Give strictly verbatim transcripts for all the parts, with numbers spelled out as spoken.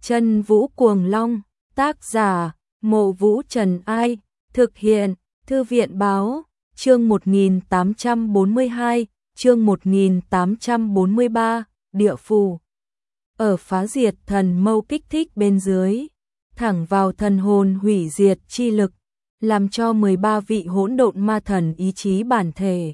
Chân Vũ Cuồng Long, tác giả, Mộ Vũ Trần Ai, thực hiện, Thư viện Báo, chương một nghìn tám trăm bốn mươi hai, chương một nghìn tám trăm bốn mươi ba, địa phù. Ở phá diệt thần mâu kích thích bên dưới, thẳng vào thần hồn hủy diệt chi lực, làm cho mười ba vị hỗn độn ma thần ý chí bản thể.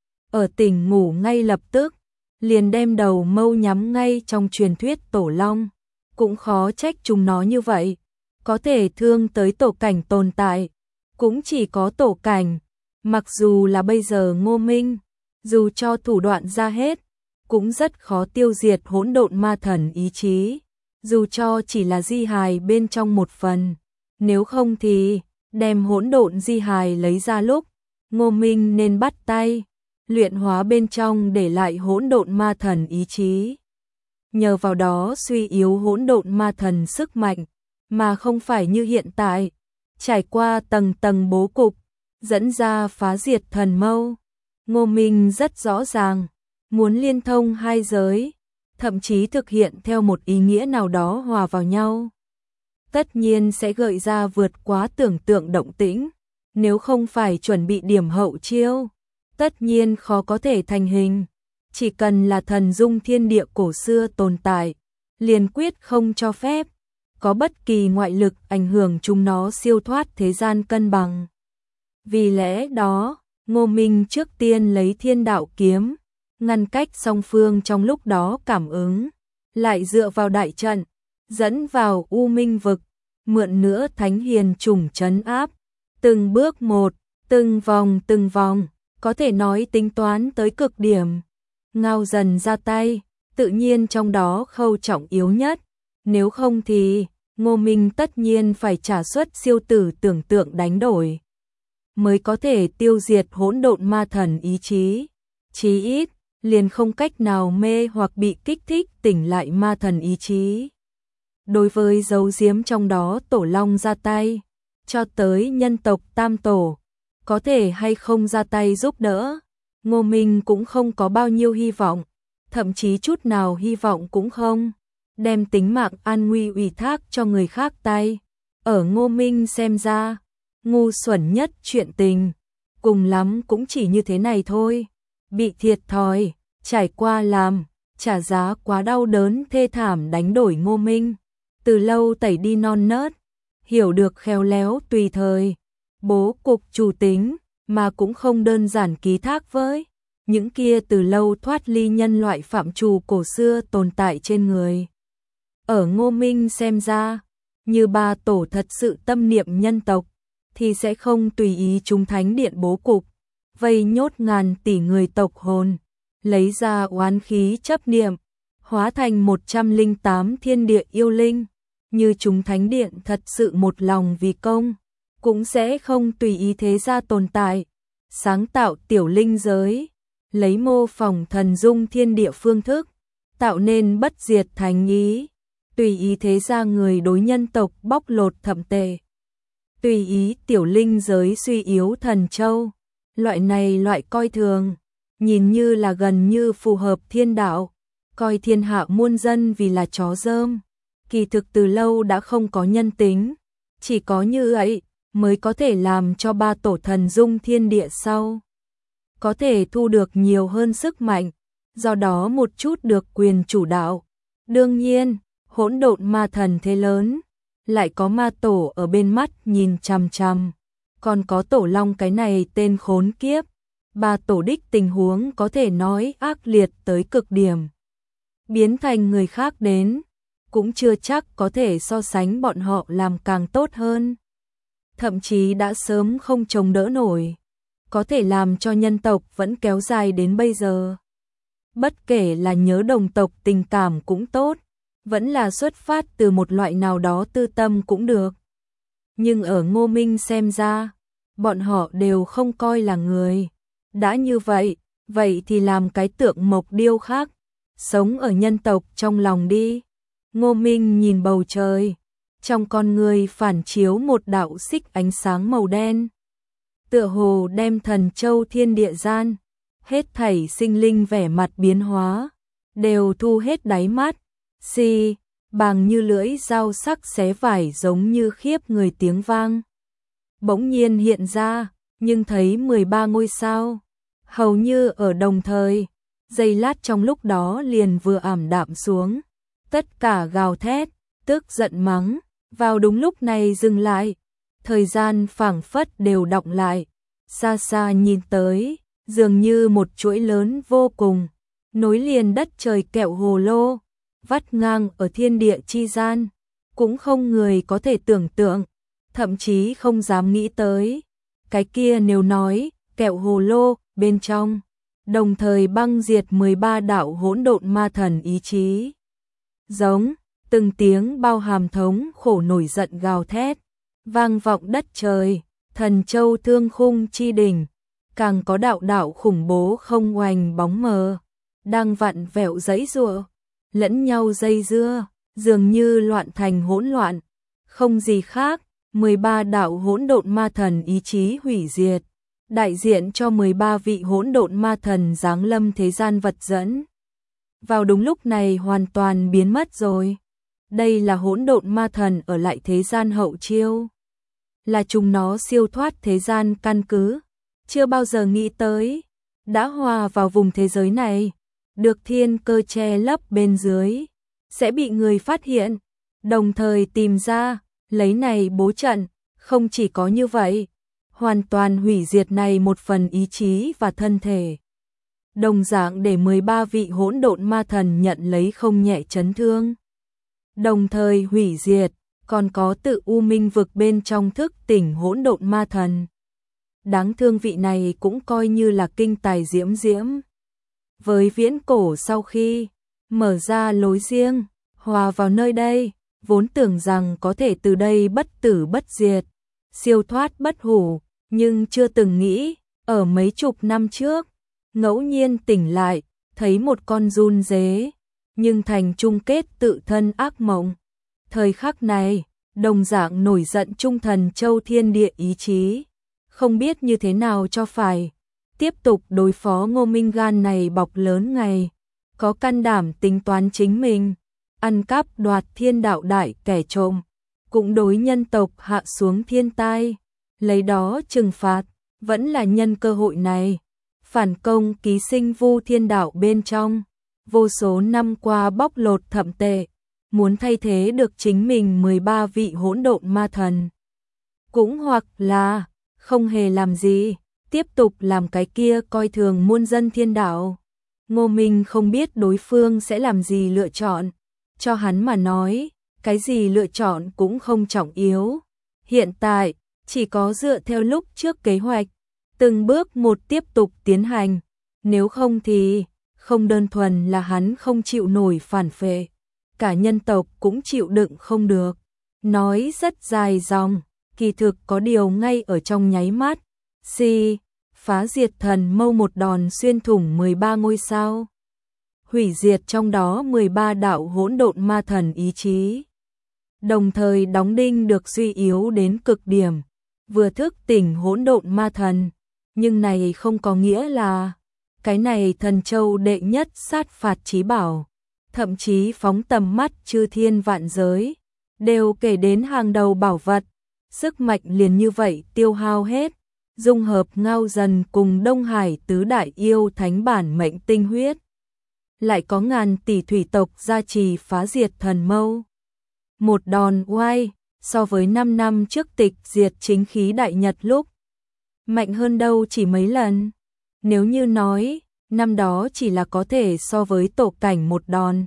Ở tỉnh ngủ ngay lập tức, liền đem đầu mâu nhắm ngay trong truyền thuyết tổ long. Cũng khó trách chúng nó như vậy, có thể thương tới tổ cảnh tồn tại, cũng chỉ có tổ cảnh, mặc dù là bây giờ Ngô Minh, dù cho thủ đoạn ra hết, cũng rất khó tiêu diệt hỗn độn ma thần ý chí, dù cho chỉ là di hài bên trong một phần, nếu không thì đem hỗn độn di hài lấy ra lúc, Ngô Minh nên bắt tay, luyện hóa bên trong để lại hỗn độn ma thần ý chí. Nhờ vào đó suy yếu hỗn độn ma thần sức mạnh, mà không phải như hiện tại, trải qua tầng tầng bố cục, dẫn ra phá diệt thần mâu. Ngô Minh rất rõ ràng, muốn liên thông hai giới, thậm chí thực hiện theo một ý nghĩa nào đó hòa vào nhau. Tất nhiên sẽ gợi ra vượt quá tưởng tượng động tĩnh, nếu không phải chuẩn bị điểm hậu chiêu, tất nhiên khó có thể thành hình. Chỉ cần là thần dung thiên địa cổ xưa tồn tại, liền quyết không cho phép có bất kỳ ngoại lực ảnh hưởng chúng nó siêu thoát thế gian cân bằng. Vì lẽ đó, Ngô Minh trước tiên lấy thiên đạo kiếm, ngăn cách song phương trong lúc đó cảm ứng, lại dựa vào đại trận, dẫn vào U Minh vực, mượn nữa thánh hiền trùng trấn áp, từng bước một, từng vòng từng vòng, có thể nói tính toán tới cực điểm. Ngao dần ra tay, tự nhiên trong đó khâu trọng yếu nhất, nếu không thì Ngô Minh tất nhiên phải trả suất siêu tử tưởng tượng đánh đổi, mới có thể tiêu diệt hỗn độn ma thần ý chí, chí ít liền không cách nào mê hoặc bị kích thích tỉnh lại ma thần ý chí. Đối với dấu giếm trong đó tổ long ra tay, cho tới nhân tộc tam tổ, có thể hay không ra tay giúp đỡ, Ngô Minh cũng không có bao nhiêu hy vọng, thậm chí chút nào hy vọng cũng không, đem tính mạng an nguy ủy thác cho người khác tay. Ở Ngô Minh xem ra, ngu xuẩn nhất chuyện tình, cùng lắm cũng chỉ như thế này thôi, bị thiệt thòi, trải qua làm, trả giá quá đau đớn thê thảm đánh đổi Ngô Minh, từ lâu tẩy đi non nớt, hiểu được khéo léo tùy thời, bố cục chủ tính, mà cũng không đơn giản ký thác với những kia từ lâu thoát ly nhân loại phạm trù cổ xưa tồn tại trên người. Ở Ngô Minh xem ra, như ba tổ thật sự tâm niệm nhân tộc, thì sẽ không tùy ý chúng thánh điện bố cục, vây nhốt ngàn tỷ người tộc hồn, lấy ra oán khí chấp niệm, hóa thành một trăm lẻ tám thiên địa yêu linh, như chúng thánh điện thật sự một lòng vì công, cũng sẽ không tùy ý thế gia tồn tại, sáng tạo tiểu linh giới, lấy mô phỏng thần dung thiên địa phương thức, tạo nên bất diệt thánh ý, tùy ý thế gia người đối nhân tộc bóc lột thậm tệ, tùy ý tiểu linh giới suy yếu thần châu, loại này loại coi thường, nhìn như là gần như phù hợp thiên đạo, coi thiên hạ muôn dân vì là chó dơm, kỳ thực từ lâu đã không có nhân tính, chỉ có như vậy mới có thể làm cho ba tổ thần dung thiên địa sau có thể thu được nhiều hơn sức mạnh, do đó một chút được quyền chủ đạo. Đương nhiên, hỗn độn ma thần thế lớn, lại có ma tổ ở bên mắt nhìn chằm chằm, còn có tổ long cái này tên khốn kiếp, ba tổ đích tình huống có thể nói ác liệt tới cực điểm. Biến thành người khác đến, cũng chưa chắc có thể so sánh bọn họ làm càng tốt hơn. Thậm chí đã sớm không chống đỡ nổi, có thể làm cho nhân tộc vẫn kéo dài đến bây giờ. Bất kể là nhớ đồng tộc tình cảm cũng tốt, vẫn là xuất phát từ một loại nào đó tư tâm cũng được. Nhưng ở Ngô Minh xem ra, bọn họ đều không coi là người. Đã như vậy, vậy thì làm cái tượng mộc điêu khác, sống ở nhân tộc trong lòng đi. Ngô Minh nhìn bầu trời, trong con người phản chiếu một đạo xích ánh sáng màu đen, tựa hồ đem thần châu thiên địa gian, hết thảy sinh linh vẻ mặt biến hóa, đều thu hết đáy mắt. Si, bàng như lưỡi dao sắc xé vải giống như khiếp người tiếng vang. Bỗng nhiên hiện ra, nhưng thấy mười ba ngôi sao, hầu như ở đồng thời, giây lát trong lúc đó liền vừa ảm đạm xuống, tất cả gào thét, tức giận mắng, vào đúng lúc này dừng lại, thời gian phảng phất đều đọng lại, xa xa nhìn tới, dường như một chuỗi lớn vô cùng, nối liền đất trời kẹo hồ lô, vắt ngang ở thiên địa chi gian, cũng không người có thể tưởng tượng, thậm chí không dám nghĩ tới. Cái kia nếu nói, kẹo hồ lô, bên trong, đồng thời băng diệt mười ba đạo hỗn độn ma thần ý chí. Giống, từng tiếng bao hàm thống khổ nổi giận gào thét, vang vọng đất trời, thần châu thương khung chi đỉnh, càng có đạo đạo khủng bố không oanh bóng mờ, đang vặn vẹo giãy giụa, lẫn nhau dây dưa, dường như loạn thành hỗn loạn, không gì khác, mười ba đạo hỗn độn ma thần ý chí hủy diệt, đại diện cho mười ba vị hỗn độn ma thần giáng lâm thế gian vật dẫn. Vào đúng lúc này hoàn toàn biến mất rồi. Đây là hỗn độn ma thần ở lại thế gian hậu chiêu, là chúng nó siêu thoát thế gian căn cứ, chưa bao giờ nghĩ tới, đã hòa vào vùng thế giới này, được thiên cơ che lấp bên dưới, sẽ bị người phát hiện, đồng thời tìm ra, lấy này bố trận, không chỉ có như vậy, hoàn toàn hủy diệt này một phần ý chí và thân thể. Đồng dạng để mười ba vị hỗn độn ma thần nhận lấy không nhẹ chấn thương. Đồng thời hủy diệt, còn có tự U Minh vực bên trong thức tỉnh hỗn độn ma thần. Đáng thương vị này cũng coi như là kinh tài diễm diễm. Với viễn cổ sau khi mở ra lối riêng, hòa vào nơi đây, vốn tưởng rằng có thể từ đây bất tử bất diệt, siêu thoát bất hủ, nhưng chưa từng nghĩ, ở mấy chục năm trước, ngẫu nhiên tỉnh lại, thấy một con run dế, nhưng thành chung kết tự thân ác mộng. Thời khắc này, đồng dạng nổi giận trung thần châu thiên địa ý chí, không biết như thế nào cho phải, tiếp tục đối phó Ngô Minh gan này bọc lớn ngày, có can đảm tính toán chính mình, ăn cắp đoạt thiên đạo đại kẻ trộm, cũng đối nhân tộc hạ xuống thiên tai, lấy đó trừng phạt, vẫn là nhân cơ hội này, phản công ký sinh vu thiên đạo bên trong, vô số năm qua bóc lột thậm tệ, muốn thay thế được chính mình mười ba vị hỗn độn ma thần. Cũng hoặc là, không hề làm gì, tiếp tục làm cái kia coi thường muôn dân thiên đạo. Ngô Minh không biết đối phương sẽ làm gì lựa chọn, cho hắn mà nói, cái gì lựa chọn cũng không trọng yếu. Hiện tại, chỉ có dựa theo lúc trước kế hoạch, từng bước một tiếp tục tiến hành, nếu không thì, không đơn thuần là hắn không chịu nổi phản phệ, cả nhân tộc cũng chịu đựng không được. Nói rất dài dòng, kỳ thực có điều ngay ở trong nháy mắt, si, phá diệt thần mâu một đòn xuyên thủng mười ba ngôi sao, hủy diệt trong đó mười ba đạo hỗn độn ma thần ý chí, đồng thời đóng đinh được suy yếu đến cực điểm, vừa thức tỉnh hỗn độn ma thần, nhưng này không có nghĩa là cái này thần châu đệ nhất sát phạt chí bảo, thậm chí phóng tầm mắt chư thiên vạn giới, đều kể đến hàng đầu bảo vật, sức mạnh liền như vậy tiêu hao hết, dung hợp ngao dần cùng Đông Hải tứ đại yêu thánh bản mệnh tinh huyết, lại có ngàn tỷ thủy tộc gia trì phá diệt thần mâu. Một đòn oai, so với năm năm trước tịch diệt chính khí đại nhật lúc, mạnh hơn đâu chỉ mấy lần. Nếu như nói, năm đó chỉ là có thể so với tổ cảnh một đòn.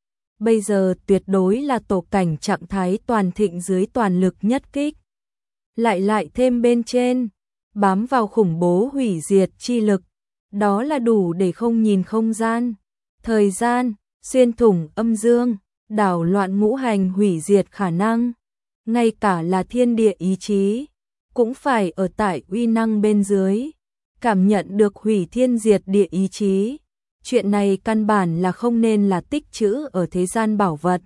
Bây giờ tuyệt đối là tổ cảnh trạng thái toàn thịnh dưới toàn lực nhất kích. Lại lại thêm bên trên, bám vào khủng bố hủy diệt chi lực, đó là đủ để không nhìn không gian, thời gian, xuyên thủng âm dương, đảo loạn ngũ hành hủy diệt khả năng. Ngay cả là thiên địa ý chí, cũng phải ở tại uy năng bên dưới, cảm nhận được hủy thiên diệt địa ý chí. Chuyện này căn bản là không nên là tích trữ ở thế gian bảo vật.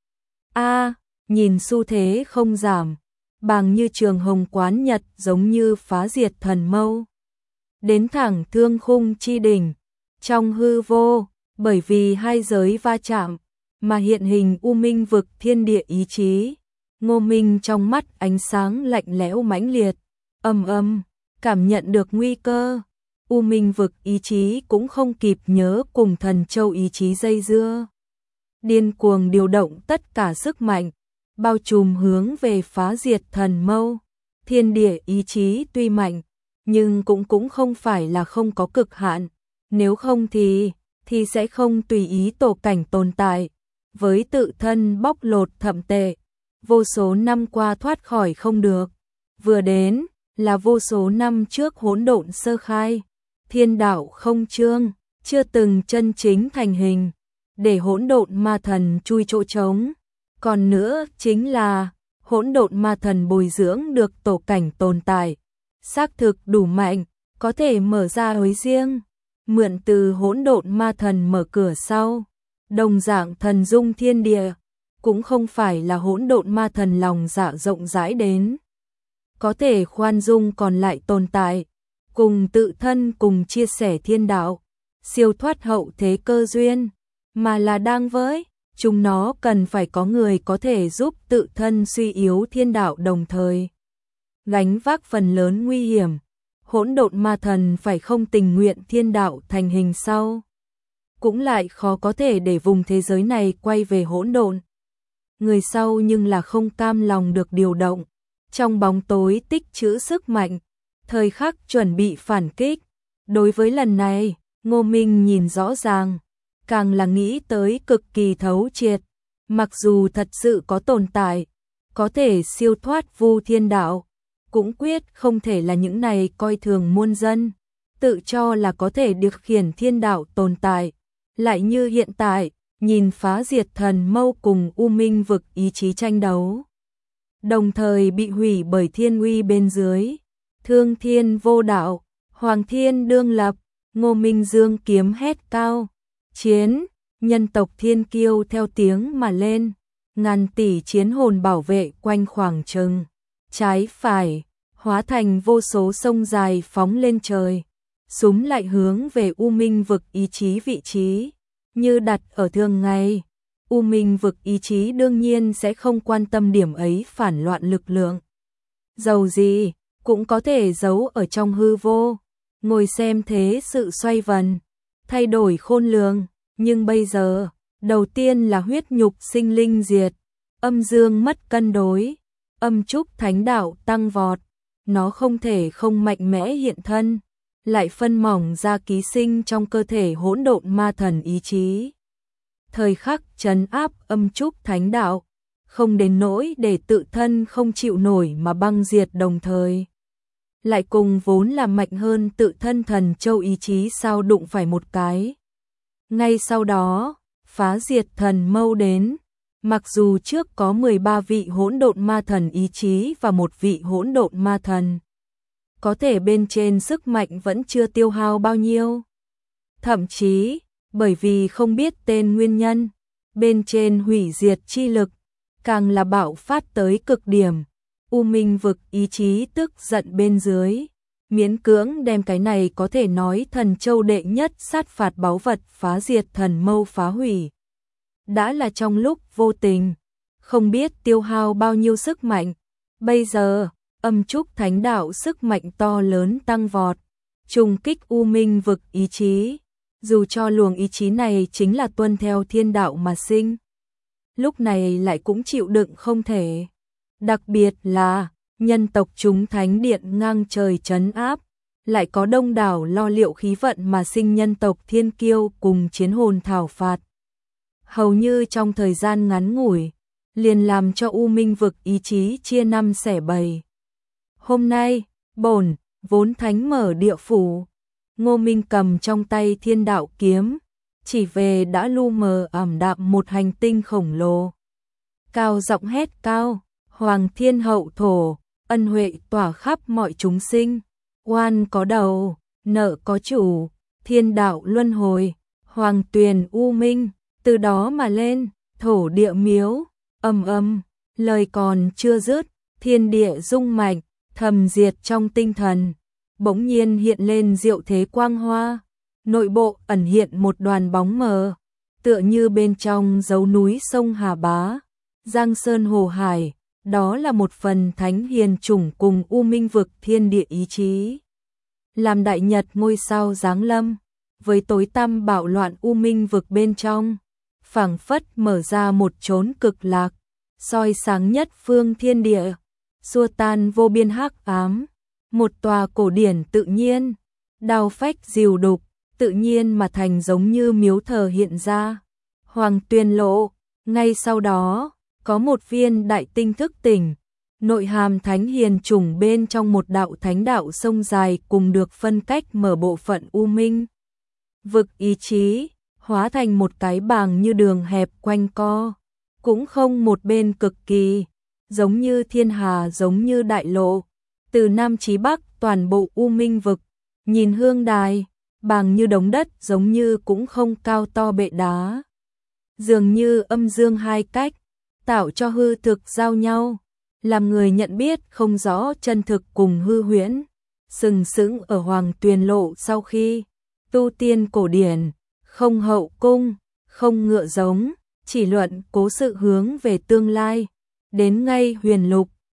A, à, nhìn xu thế không giảm, bằng như trường hồng quán nhật giống như phá diệt thần mâu. Đến thẳng thương khung chi đỉnh, trong hư vô, bởi vì hai giới va chạm, mà hiện hình u minh vực thiên địa ý chí. Ngô Minh trong mắt ánh sáng lạnh lẽo mãnh liệt, ầm ầm, cảm nhận được nguy cơ. U minh vực ý chí cũng không kịp nhớ cùng thần châu ý chí dây dưa. Điên cuồng điều động tất cả sức mạnh, bao trùm hướng về phá diệt thần mâu. Thiên địa ý chí tuy mạnh, nhưng cũng cũng không phải là không có cực hạn. Nếu không thì, thì sẽ không tùy ý tổ cảnh tồn tại. Với tự thân bóc lột thậm tệ, vô số năm qua thoát khỏi không được. Vừa đến, là vô số năm trước hỗn độn sơ khai. Thiên đạo không chương, chưa từng chân chính thành hình, để hỗn độn ma thần chui chỗ trống. Còn nữa chính là, hỗn độn ma thần bồi dưỡng được tổ cảnh tồn tại. Xác thực đủ mạnh, có thể mở ra lối riêng, mượn từ hỗn độn ma thần mở cửa sau. Đồng dạng thần dung thiên địa, cũng không phải là hỗn độn ma thần lòng dạ rộng rãi đến. Có thể khoan dung còn lại tồn tại, cùng tự thân cùng chia sẻ thiên đạo, siêu thoát hậu thế cơ duyên, mà là đang với, chúng nó cần phải có người có thể giúp tự thân suy yếu thiên đạo đồng thời. Gánh vác phần lớn nguy hiểm, hỗn độn ma thần phải không tình nguyện thiên đạo thành hình sau. Cũng lại khó có thể để vùng thế giới này quay về hỗn độn. Người sau nhưng là không cam lòng được điều động, trong bóng tối tích trữ sức mạnh, thời khắc chuẩn bị phản kích. Đối với lần này, Ngô Minh nhìn rõ ràng, càng là nghĩ tới cực kỳ thấu triệt, mặc dù thật sự có tồn tại, có thể siêu thoát vu thiên đạo, cũng quyết không thể là những này coi thường muôn dân, tự cho là có thể điều khiển thiên đạo tồn tại, lại như hiện tại, nhìn phá diệt thần mâu cùng u minh vực ý chí tranh đấu. Đồng thời bị hủy bởi thiên uy bên dưới, thương thiên vô đạo, hoàng thiên đương lập, Ngô Minh dương kiếm hét cao, chiến, nhân tộc thiên kiêu theo tiếng mà lên, ngàn tỷ chiến hồn bảo vệ quanh khoảng trừng, trái phải, hóa thành vô số sông dài phóng lên trời, súng lại hướng về u minh vực ý chí vị trí, như đặt ở thường ngày. U minh vực ý chí đương nhiên sẽ không quan tâm điểm ấy phản loạn lực lượng. Dầu gì, cũng có thể giấu ở trong hư vô, ngồi xem thế sự xoay vần, thay đổi khôn lường, nhưng bây giờ, đầu tiên là huyết nhục sinh linh diệt, âm dương mất cân đối, âm trúc thánh đạo tăng vọt, nó không thể không mạnh mẽ hiện thân, lại phân mỏng ra ký sinh trong cơ thể hỗn độn ma thần ý chí. Thời khắc trấn áp âm trúc thánh đạo, không đến nỗi để tự thân không chịu nổi mà băng diệt đồng thời. Lại cùng vốn là mạnh hơn tự thân thần châu ý chí sao đụng phải một cái. Ngay sau đó, phá diệt thần mâu đến, mặc dù trước có mười ba vị hỗn độn ma thần ý chí và một vị hỗn độn ma thần. Có thể bên trên sức mạnh vẫn chưa tiêu hao bao nhiêu. Thậm chí, bởi vì không biết tên nguyên nhân, bên trên hủy diệt chi lực, càng là bạo phát tới cực điểm. U minh vực ý chí tức giận bên dưới, miễn cưỡng đem cái này có thể nói thần châu đệ nhất sát phạt báu vật phá diệt thần mâu phá hủy. Đã là trong lúc vô tình, không biết tiêu hao bao nhiêu sức mạnh, bây giờ, âm trúc thánh đạo sức mạnh to lớn tăng vọt, trùng kích u minh vực ý chí, dù cho luồng ý chí này chính là tuân theo thiên đạo mà sinh. Lúc này lại cũng chịu đựng không thể. Đặc biệt là, nhân tộc chúng thánh điện ngang trời trấn áp, lại có đông đảo lo liệu khí vận mà sinh nhân tộc thiên kiêu cùng chiến hồn thảo phạt. Hầu như trong thời gian ngắn ngủi, liền làm cho u minh vực ý chí chia năm xẻ bảy. Hôm nay, bổn, vốn thánh mở địa phủ, Ngô Minh cầm trong tay thiên đạo kiếm, chỉ về đã lu mờ ảm đạm một hành tinh khổng lồ. Cao giọng hét cao, Hoàng thiên hậu thổ, ân huệ tỏa khắp mọi chúng sinh, oan có đầu, nợ có chủ, thiên đạo luân hồi, hoàng tuyền u minh, từ đó mà lên, thổ địa miếu, ầm ầm, lời còn chưa dứt, thiên địa rung mạnh, thầm diệt trong tinh thần, bỗng nhiên hiện lên diệu thế quang hoa, nội bộ ẩn hiện một đoàn bóng mờ, tựa như bên trong dấu núi sông Hà Bá, Giang Sơn Hồ Hải, đó là một phần thánh hiền chủng cùng U Minh vực thiên địa ý chí. Làm đại nhật ngôi sao giáng lâm, với tối tăm bạo loạn U Minh vực bên trong, phảng phất mở ra một chốn cực lạc, soi sáng nhất phương thiên địa, xua tan vô biên hắc ám, một tòa cổ điển tự nhiên, đao phách diều đục, tự nhiên mà thành giống như miếu thờ hiện ra. Hoàng Tuyền Lộ, ngay sau đó, có một viên đại tinh thức tỉnh, nội hàm thánh hiền chủng bên trong một đạo thánh đạo sông dài cùng được phân cách mở bộ phận U Minh vực ý chí, hóa thành một cái bàng như đường hẹp quanh co, cũng không một bên cực kỳ, giống như thiên hà giống như đại lộ, từ Nam chí Bắc toàn bộ U Minh vực, nhìn hương đài, bàng như đống đất giống như cũng không cao to bệ đá. Dường như âm dương hai cách, tạo cho hư thực giao nhau, làm người nhận biết không rõ chân thực cùng hư huyễn, sừng sững ở Hoàng Tuyền Lộ sau khi tu tiên cổ điển, không hậu cung, không ngựa giống, chỉ luận cố sự hướng về tương lai, đến ngay huyền lục,